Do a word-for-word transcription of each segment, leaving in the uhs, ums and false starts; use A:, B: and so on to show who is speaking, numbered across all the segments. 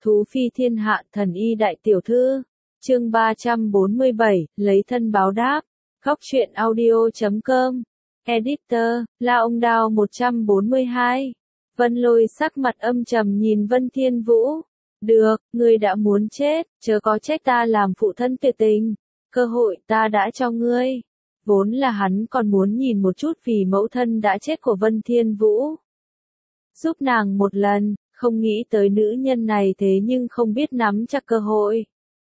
A: Thú phi thiên hạ thần y đại tiểu thư. Chương ba trăm bốn mươi bảy, lấy thân báo đáp. Góc truyện audio chấm com. Editor, La Ông Đao một trăm bốn mươi hai. Vân Lôi sắc mặt âm trầm nhìn Vân Thiên Vũ. Được, ngươi đã muốn chết, chớ có trách ta làm phụ thân tuyệt tình. Cơ hội ta đã cho ngươi. Vốn là hắn còn muốn nhìn một chút vì mẫu thân đã chết của Vân Thiên Vũ. Giúp nàng một lần, không nghĩ tới nữ nhân này thế nhưng không biết nắm chặt cơ hội.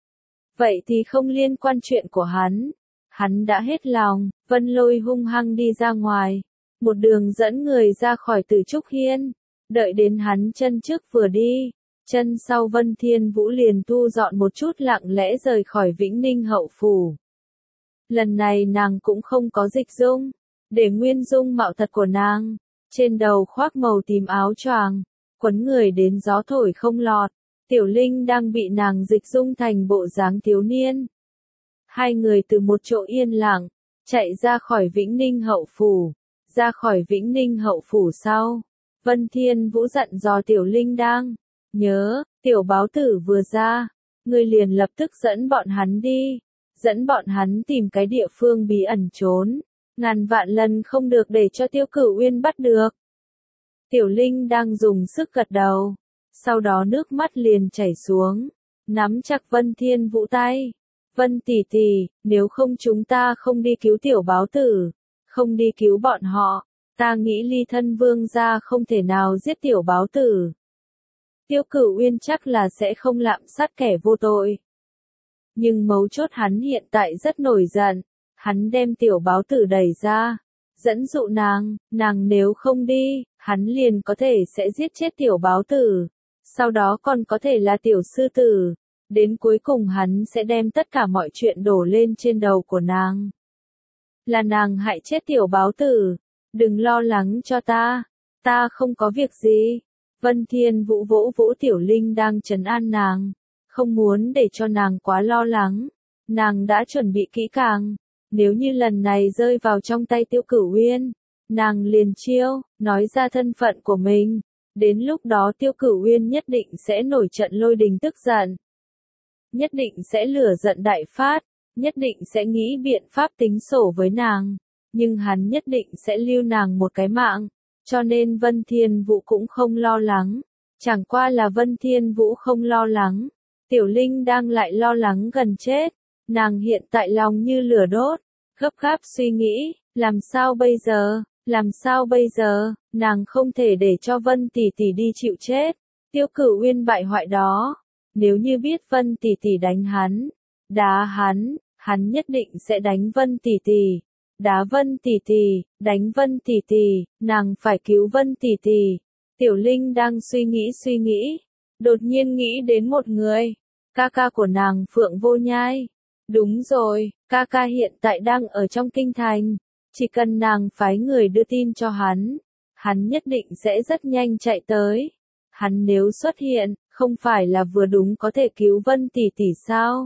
A: Vậy thì không liên quan chuyện của hắn. Hắn đã hết lòng, Vân Lôi hung hăng đi ra ngoài. Một đường dẫn người ra khỏi Tử Trúc Hiên. Đợi đến hắn chân trước vừa đi. Chân sau Vân Thiên Vũ liền thu dọn một chút lặng lẽ rời khỏi Vĩnh Ninh hậu phủ. Lần này nàng cũng không có dịch dung. Để nguyên dung mạo thật của nàng. Trên đầu khoác màu tím áo choàng. Quấn người đến gió thổi không lọt. Tiểu Linh đang bị nàng dịch dung thành bộ dáng thiếu niên. Hai người từ một chỗ yên lặng, chạy ra khỏi Vĩnh Ninh hậu phủ. Ra khỏi Vĩnh Ninh hậu phủ sau. Vân Thiên Vũ dặn dò Tiểu Linh đang. Nhớ, tiểu báo tử vừa ra. Ngươi liền lập tức dẫn bọn hắn đi. Dẫn bọn hắn tìm cái địa phương bí ẩn trốn. Ngàn vạn lần không được để cho Tiêu Cửu Uyên bắt được. Tiểu Linh đang dùng sức gật đầu. Sau đó nước mắt liền chảy xuống. Nắm chặt Vân Thiên Vũ tay. Vân tỷ tỷ, nếu không chúng ta không đi cứu tiểu báo tử. Không đi cứu bọn họ. Ta nghĩ ly thân vương gia không thể nào giết tiểu báo tử. Tiêu Cửu Uyên chắc là sẽ không lạm sát kẻ vô tội. Nhưng mấu chốt hắn hiện tại rất nổi giận. Hắn đem tiểu báo tử đẩy ra. Dẫn dụ nàng, nàng nếu không đi, hắn liền có thể sẽ giết chết tiểu báo tử. Sau đó còn có thể là tiểu sư tử. Đến cuối cùng hắn sẽ đem tất cả mọi chuyện đổ lên trên đầu của nàng. Là nàng hại chết tiểu báo tử. Đừng lo lắng cho ta. Ta không có việc gì. Vân Thiên Vũ vỗ vỗ Tiểu Linh đang trấn an nàng. Không muốn để cho nàng quá lo lắng. Nàng đã chuẩn bị kỹ càng. Nếu như lần này rơi vào trong tay Tiêu Cửu Uyên, nàng liền chiêu, nói ra thân phận của mình. Đến lúc đó Tiêu Cửu Uyên nhất định sẽ nổi trận lôi đình tức giận. Nhất định sẽ lửa giận đại phát. Nhất định sẽ nghĩ biện pháp tính sổ với nàng. Nhưng hắn nhất định sẽ lưu nàng một cái mạng. Cho nên Vân Thiên Vũ cũng không lo lắng. Chẳng qua là Vân Thiên Vũ không lo lắng. Tiểu Linh đang lại lo lắng gần chết. Nàng hiện tại lòng như lửa đốt. Gấp gáp suy nghĩ. Làm sao bây giờ? Làm sao bây giờ? Nàng không thể để cho Vân tỷ tỷ đi chịu chết. Tiêu Cửu Uyên bại hoại đó. Nếu như biết Vân tỷ tỷ đánh hắn. Đá hắn. Hắn nhất định sẽ đánh Vân tỷ tỷ. Đá Vân tỷ tỷ, đánh Vân tỷ tỷ, nàng phải cứu Vân tỷ tỷ. Tiểu Linh đang suy nghĩ suy nghĩ, đột nhiên nghĩ đến một người, ca ca của nàng Phượng Vô Nhai. Đúng rồi, ca ca hiện tại đang ở trong kinh thành, chỉ cần nàng phái người đưa tin cho hắn, hắn nhất định sẽ rất nhanh chạy tới. Hắn nếu xuất hiện, không phải là vừa đúng có thể cứu Vân tỷ tỷ sao?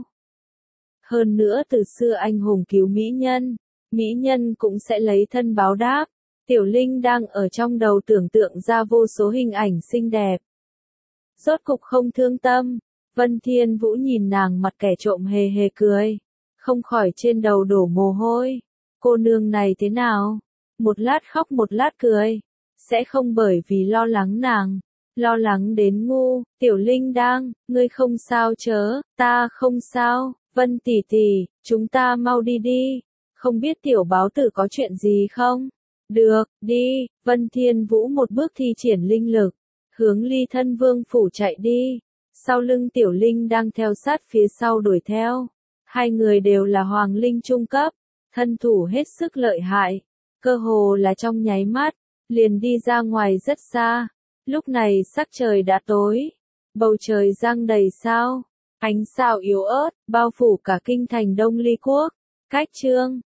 A: Hơn nữa từ xưa anh hùng cứu mỹ nhân. Mỹ nhân cũng sẽ lấy thân báo đáp. Tiểu Linh đang ở trong đầu tưởng tượng ra vô số hình ảnh xinh đẹp. Rốt cục không thương tâm. Vân Thiên Vũ nhìn nàng mặt kẻ trộm hề hề cười. Không khỏi trên đầu đổ mồ hôi. Cô nương này thế nào? Một lát khóc một lát cười. Sẽ không bởi vì lo lắng nàng. Lo lắng đến ngu. Tiểu Linh đang, ngươi không sao chớ, ta không sao. Vân tỷ tỷ, chúng ta mau đi đi. Không biết tiểu báo tử có chuyện gì không? Được, đi. Vân Thiên Vũ một bước thi triển linh lực. Hướng ly thân vương phủ chạy đi. Sau lưng Tiểu Linh đang theo sát phía sau đuổi theo. Hai người đều là hoàng linh trung cấp. Thân thủ hết sức lợi hại. Cơ hồ là trong nháy mắt. Liền đi ra ngoài rất xa. Lúc này sắc trời đã tối. Bầu trời giăng đầy sao. Ánh sao yếu ớt, bao phủ cả kinh thành Đông Ly Quốc. Cách chương